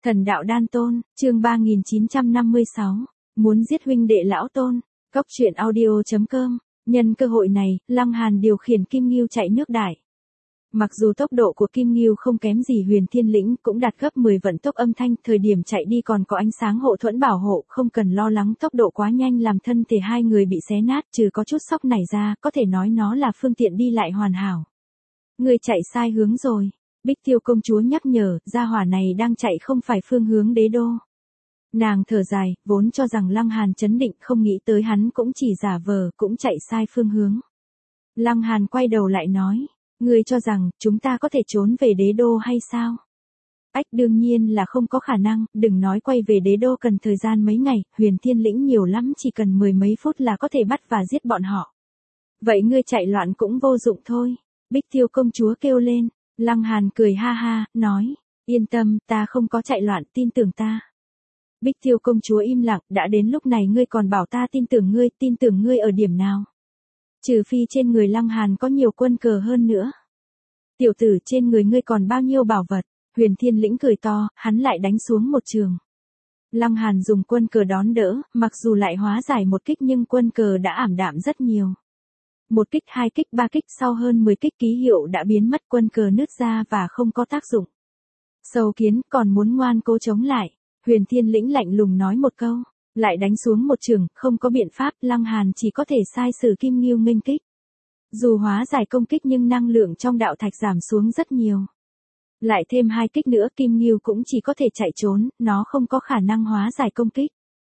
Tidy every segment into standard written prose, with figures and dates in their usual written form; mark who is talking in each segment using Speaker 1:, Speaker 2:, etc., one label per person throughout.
Speaker 1: Thần đạo đan tôn, chương 3956, muốn giết huynh đệ lão tôn, Cốc truyện audio.com, nhân cơ hội này, Lăng Hàn điều khiển Kim Ngưu chạy nước đại. Mặc dù tốc độ của Kim Ngưu không kém gì Huyền Thiên Lĩnh cũng đạt gấp 10 vận tốc âm thanh, thời điểm chạy đi còn có ánh sáng hộ thuẫn bảo hộ, không cần lo lắng tốc độ quá nhanh làm thân thể hai người bị xé nát, trừ có chút sóc nảy ra, có thể nói nó là phương tiện đi lại hoàn hảo. Người chạy sai hướng rồi. Bích Tiêu công chúa nhắc nhở, gia hỏa này đang chạy không phải phương hướng đế đô. Nàng thở dài, vốn cho rằng Lăng Hàn chấn định, không nghĩ tới hắn cũng chỉ giả vờ, cũng chạy sai phương hướng. Lăng Hàn quay đầu lại nói, ngươi cho rằng, chúng ta có thể trốn về đế đô hay sao? Ách, đương nhiên là không có khả năng, đừng nói quay về đế đô cần thời gian mấy ngày, Huyền Thiên Lĩnh nhiều lắm chỉ cần 10 mấy phút là có thể bắt và giết bọn họ. Vậy ngươi chạy loạn cũng vô dụng thôi. Bích Tiêu công chúa kêu lên. Lăng Hàn cười ha ha, nói, yên tâm, ta không có chạy loạn, tin tưởng ta. Bích Tiêu công chúa im lặng, đã đến lúc này ngươi còn bảo ta tin tưởng ngươi ở điểm nào? Trừ phi trên người Lăng Hàn có nhiều quân cờ hơn nữa. Tiểu tử, trên người ngươi còn bao nhiêu bảo vật? Huyền Thiên Lĩnh cười to, hắn lại đánh xuống một trường. Lăng Hàn dùng quân cờ đón đỡ, mặc dù lại hóa giải một kích nhưng quân cờ đã ảm đạm rất nhiều. Một kích, hai kích, ba kích, sau hơn 10 kích ký hiệu đã biến mất, quân cờ nứt ra và không có tác dụng. Sâu kiến, còn muốn ngoan cố chống lại. Huyền Thiên Lĩnh lạnh lùng nói một câu, lại đánh xuống một trường, không có biện pháp, Lăng Hàn chỉ có thể sai sử Kim Ngưu nghênh kích. Dù hóa giải công kích nhưng năng lượng trong đạo thạch giảm xuống rất nhiều. Lại thêm hai kích nữa, Kim Ngưu cũng chỉ có thể chạy trốn, nó không có khả năng hóa giải công kích.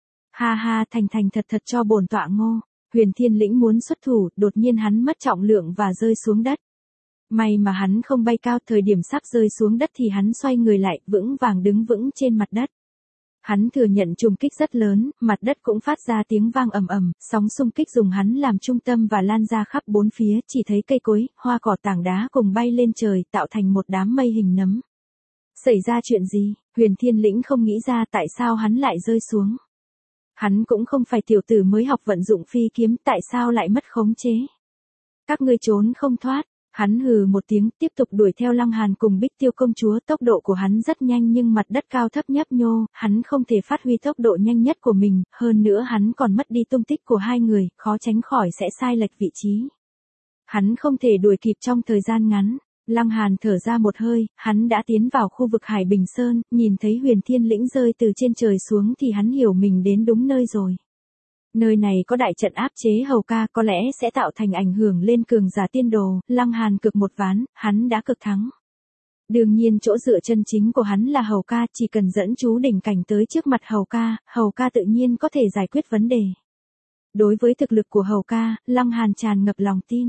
Speaker 1: Ha ha, thành thật cho bổn tọa ngô. Huyền Thiên Lĩnh muốn xuất thủ, đột nhiên hắn mất trọng lượng và rơi xuống đất. May mà hắn không bay cao, thời điểm sắp rơi xuống đất thì hắn xoay người lại, vững vàng đứng vững trên mặt đất. Hắn thừa nhận trùng kích rất lớn, mặt đất cũng phát ra tiếng vang ầm ầm, sóng xung kích dùng hắn làm trung tâm và lan ra khắp bốn phía, chỉ thấy cây cối, hoa cỏ, tảng đá cùng bay lên trời, tạo thành một đám mây hình nấm. Xảy ra chuyện gì? Huyền Thiên Lĩnh không nghĩ ra tại sao hắn lại rơi xuống. Hắn cũng không phải tiểu tử mới học vận dụng phi kiếm, tại sao lại mất khống chế? Các ngươi trốn không thoát. Hắn hừ một tiếng, tiếp tục đuổi theo Lăng Hàn cùng Bích Tiêu công chúa, tốc độ của hắn rất nhanh nhưng mặt đất cao thấp nhấp nhô, hắn không thể phát huy tốc độ nhanh nhất của mình, hơn nữa hắn còn mất đi tung tích của hai người, khó tránh khỏi sẽ sai lệch vị trí. Hắn không thể đuổi kịp trong thời gian ngắn. Lăng Hàn thở ra một hơi, hắn đã tiến vào khu vực Hải Bình Sơn, nhìn thấy Huyền Thiên Lĩnh rơi từ trên trời xuống thì hắn hiểu mình đến đúng nơi rồi. Nơi này có đại trận áp chế Hầu Ca, có lẽ sẽ tạo thành ảnh hưởng lên cường giả tiên đồ. Lăng Hàn cực một ván, hắn đã cực thắng. Đương nhiên chỗ dựa chân chính của hắn là Hầu Ca, chỉ cần dẫn chú đỉnh cảnh tới trước mặt Hầu Ca tự nhiên có thể giải quyết vấn đề. Đối với thực lực của Hầu Ca, Lăng Hàn tràn ngập lòng tin.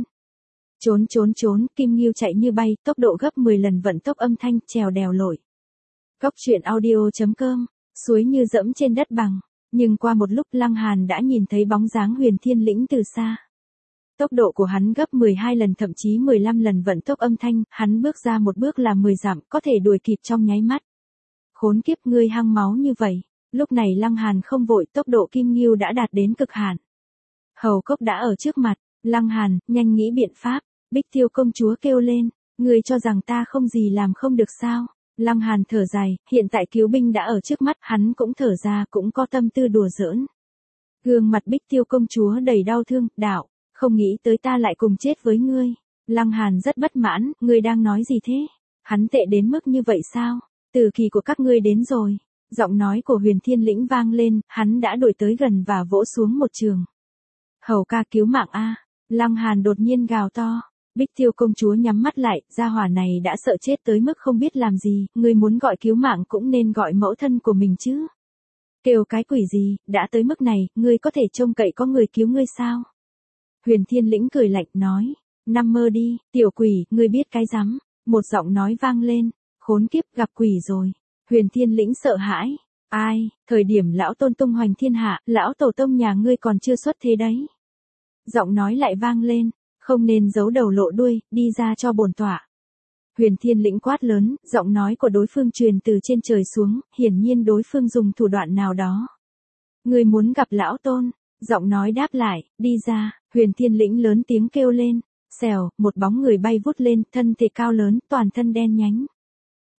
Speaker 1: Trốn, Kim Ngưu chạy như bay, tốc độ gấp 10 lần vận tốc âm thanh, trèo đèo lội. Cốc truyện audio.com, suối như dẫm trên đất bằng. Nhưng qua một lúc Lăng Hàn đã nhìn thấy bóng dáng Huyền Thiên Lĩnh từ xa. Tốc độ của hắn gấp 12 lần thậm chí 15 lần vận tốc âm thanh, hắn bước ra một bước là 10 dặm, có thể đuổi kịp trong nháy mắt. Khốn kiếp, ngươi hăng máu như vậy. Lúc này Lăng Hàn không vội, tốc độ Kim Ngưu đã đạt đến cực hạn. Hầu Cốc đã ở trước mặt. Lăng Hàn, nhanh nghĩ biện pháp. Bích Tiêu công chúa kêu lên, ngươi cho rằng ta không gì làm không được sao? Lăng Hàn thở dài, hiện tại cứu binh đã ở trước mắt, hắn cũng thở ra, cũng có tâm tư đùa giỡn. Gương mặt Bích Tiêu công chúa đầy đau thương, đạo, không nghĩ tới ta lại cùng chết với ngươi. Lăng Hàn rất bất mãn, ngươi đang nói gì thế? Hắn tệ đến mức như vậy sao? Từ kỳ của các ngươi đến rồi. Giọng nói của Huyền Thiên Lĩnh vang lên, hắn đã đuổi tới gần và vỗ xuống một trường. Hầu Ca cứu mạng a! Lăng Hàn đột nhiên gào to. Bích Tiêu công chúa nhắm mắt lại, gia hỏa này đã sợ chết tới mức không biết làm gì, ngươi muốn gọi cứu mạng cũng nên gọi mẫu thân của mình chứ. Kêu cái quỷ gì, đã tới mức này, ngươi có thể trông cậy có người cứu ngươi sao? Huyền Thiên Lĩnh cười lạnh nói, nằm mơ đi, tiểu quỷ, ngươi biết cái rắm. Một giọng nói vang lên, khốn kiếp, gặp quỷ rồi. Huyền Thiên Lĩnh sợ hãi, ai, thời điểm lão tôn tung hoành thiên hạ, lão tổ tông nhà ngươi còn chưa xuất thế đấy. Giọng nói lại vang lên. Không nên giấu đầu lộ đuôi, đi ra cho bổn tọa. Huyền Thiên Lĩnh quát lớn, giọng nói của đối phương truyền từ trên trời xuống, hiển nhiên đối phương dùng thủ đoạn nào đó. Người muốn gặp lão tôn, giọng nói đáp lại, đi ra, Huyền Thiên Lĩnh lớn tiếng kêu lên, xèo, một bóng người bay vút lên, thân thể cao lớn, toàn thân đen nhánh.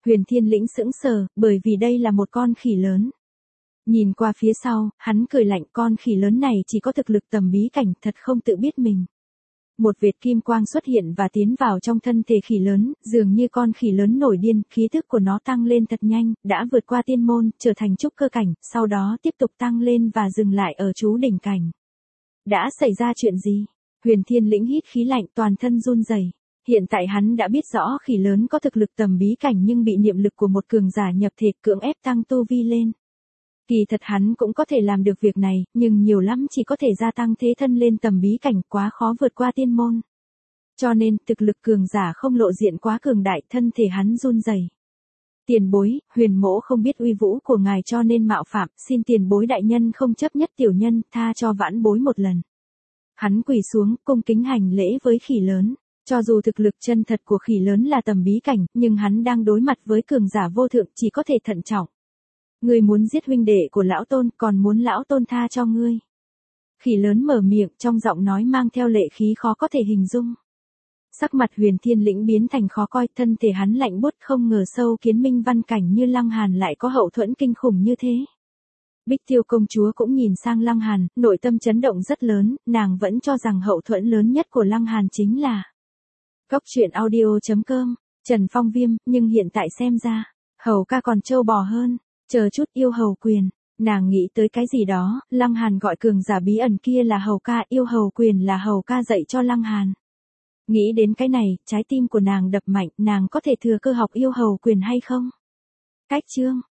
Speaker 1: Huyền Thiên Lĩnh sững sờ, bởi vì đây là một con khỉ lớn. Nhìn qua phía sau, hắn cười lạnh, con khỉ lớn này chỉ có thực lực tầm bí cảnh, thật không tự biết mình. Một vệt kim quang xuất hiện và tiến vào trong thân thể khỉ lớn, dường như con khỉ lớn nổi điên, khí thức của nó tăng lên thật nhanh, đã vượt qua tiên môn, trở thành trúc cơ cảnh, sau đó tiếp tục tăng lên và dừng lại ở chú đỉnh cảnh. Đã xảy ra chuyện gì? Huyền Thiên Lĩnh hít khí lạnh, toàn thân run rẩy. Hiện tại hắn đã biết rõ khỉ lớn có thực lực tầm bí cảnh nhưng bị niệm lực của một cường giả nhập thể cưỡng ép tăng tu vi lên. Kỳ thật hắn cũng có thể làm được việc này, nhưng nhiều lắm chỉ có thể gia tăng thế thân lên tầm bí cảnh, quá khó vượt qua tiên môn. Cho nên, thực lực cường giả không lộ diện quá cường đại, thân thể hắn run rẩy. Tiền bối, Huyền mỗ không biết uy vũ của ngài cho nên mạo phạm, xin tiền bối đại nhân không chấp nhất tiểu nhân, tha cho vãn bối một lần. Hắn quỳ xuống, cung kính hành lễ với khỉ lớn. Cho dù thực lực chân thật của khỉ lớn là tầm bí cảnh, nhưng hắn đang đối mặt với cường giả vô thượng, chỉ có thể thận trọng. Ngươi muốn giết huynh đệ của lão tôn, còn muốn lão tôn tha cho ngươi. Khỉ lớn mở miệng, trong giọng nói mang theo lệ khí khó có thể hình dung. Sắc mặt Huyền Thiên Lĩnh biến thành khó coi, thân thể hắn lạnh buốt, không ngờ sâu kiến minh văn cảnh như Lăng Hàn lại có hậu thuẫn kinh khủng như thế. Bích Tiêu công chúa cũng nhìn sang Lăng Hàn, nội tâm chấn động rất lớn, nàng vẫn cho rằng hậu thuẫn lớn nhất của Lăng Hàn chính là Cốc truyện audio.com, Trần Phong Viêm, nhưng hiện tại xem ra, hầu ca còn trâu bò hơn, chờ chút yêu hầu quyền, nàng nghĩ tới cái gì đó, Lăng Hàn gọi cường giả bí ẩn kia là hầu ca, yêu hầu quyền là hầu ca dạy cho Lăng Hàn. Nghĩ đến cái này, trái tim của nàng đập mạnh, nàng có thể thừa cơ học yêu hầu quyền hay không? Cách chương